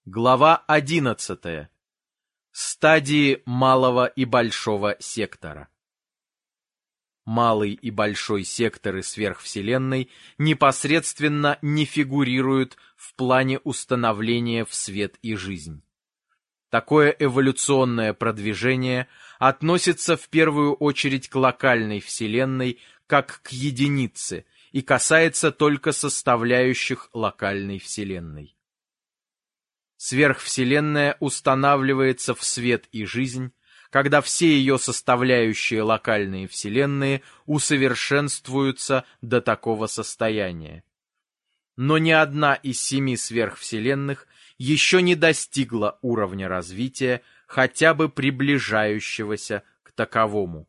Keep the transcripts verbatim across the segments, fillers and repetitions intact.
Глава одиннадцатая. Стадии малого и большого сектора. Малый и большой секторы сверхвселенной непосредственно не фигурируют в плане установления в свет и жизнь. Такое эволюционное продвижение относится в первую очередь к локальной вселенной как к единице и касается только составляющих локальной вселенной. Сверхвселенная устанавливается в свет и жизнь, когда все ее составляющие локальные вселенные усовершенствуются до такого состояния. Но ни одна из семи сверхвселенных еще не достигла уровня развития, хотя бы приближающегося к таковому.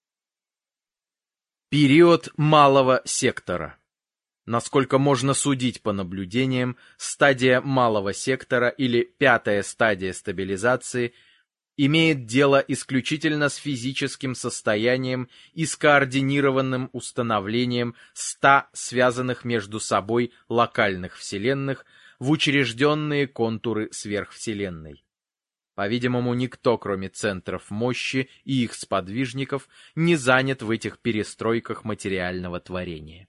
Период малого сектора. Насколько можно судить по наблюдениям, стадия малого сектора или пятая стадия стабилизации имеет дело исключительно с физическим состоянием и скоординированным установлением ста связанных между собой локальных вселенных в учрежденные контуры сверхвселенной. По-видимому, никто, кроме центров мощи и их сподвижников, не занят в этих перестройках материального творения.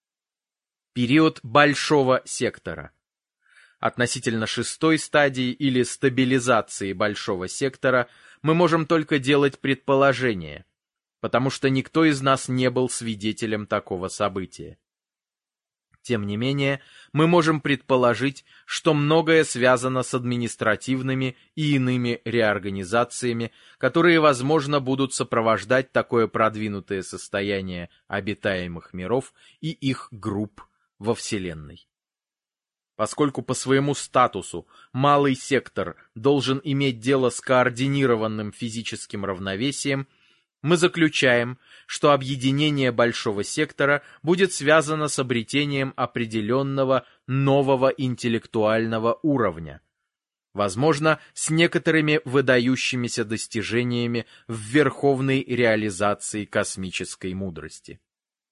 Период большого сектора. Относительно шестой стадии или стабилизации большого сектора мы можем только делать предположения, потому что никто из нас не был свидетелем такого события. Тем не менее, мы можем предположить, что многое связано с административными и иными реорганизациями, которые, возможно, будут сопровождать такое продвинутое состояние обитаемых миров и их групп во Вселенной. Поскольку по своему статусу малый сектор должен иметь дело с координированным физическим равновесием, мы заключаем, что объединение большого сектора будет связано с обретением определенного нового интеллектуального уровня, возможно, с некоторыми выдающимися достижениями в верховной реализации космической мудрости.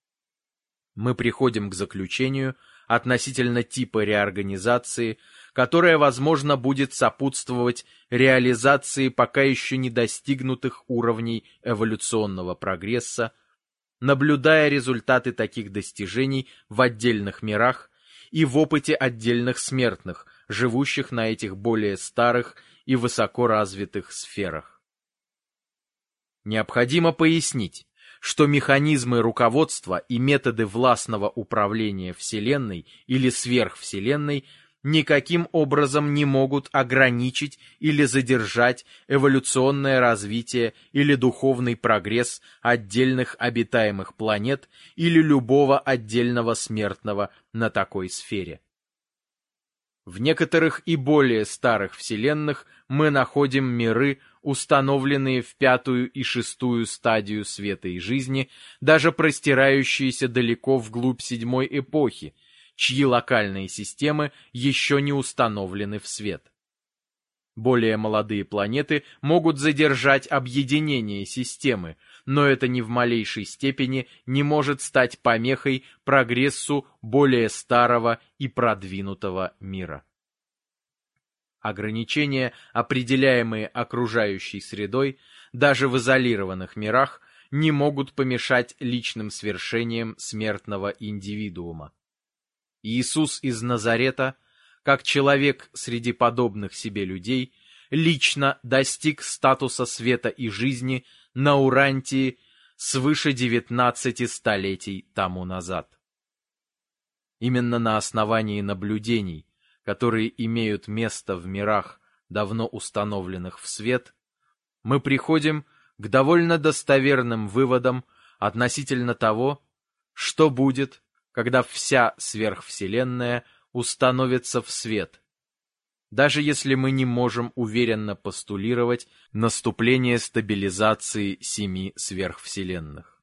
Мы приходим к заключению относительно типа реорганизации, которая, возможно, будет сопутствовать реализации пока еще не достигнутых уровней эволюционного прогресса, наблюдая результаты таких достижений в отдельных мирах и в опыте отдельных смертных, живущих на этих более старых и высоко развитых сферах. Необходимо пояснить, что механизмы руководства и методы властного управления Вселенной или сверхвселенной никаким образом не могут ограничить или задержать эволюционное развитие или духовный прогресс отдельных обитаемых планет или любого отдельного смертного на такой сфере. В некоторых и более старых вселенных мы находим миры, установленные в пятую и шестую стадию света и жизни, даже простирающиеся далеко вглубь седьмой эпохи, чьи локальные системы еще не установлены в свет. Более молодые планеты могут задержать объединение системы, но это ни в малейшей степени не может стать помехой прогрессу более старого и продвинутого мира. Ограничения, определяемые окружающей средой, даже в изолированных мирах, не могут помешать личным свершениям смертного индивидуума. Иисус из Назарета, как человек среди подобных себе людей, лично достиг статуса света и жизни на Урантии свыше девятнадцати столетий тому назад. Именно на основании наблюдений, которые имеют место в мирах, давно установленных в свет, мы приходим к довольно достоверным выводам относительно того, что будет, когда вся сверхвселенная установится в свет, даже если мы не можем уверенно постулировать наступление стабилизации семи сверхвселенных.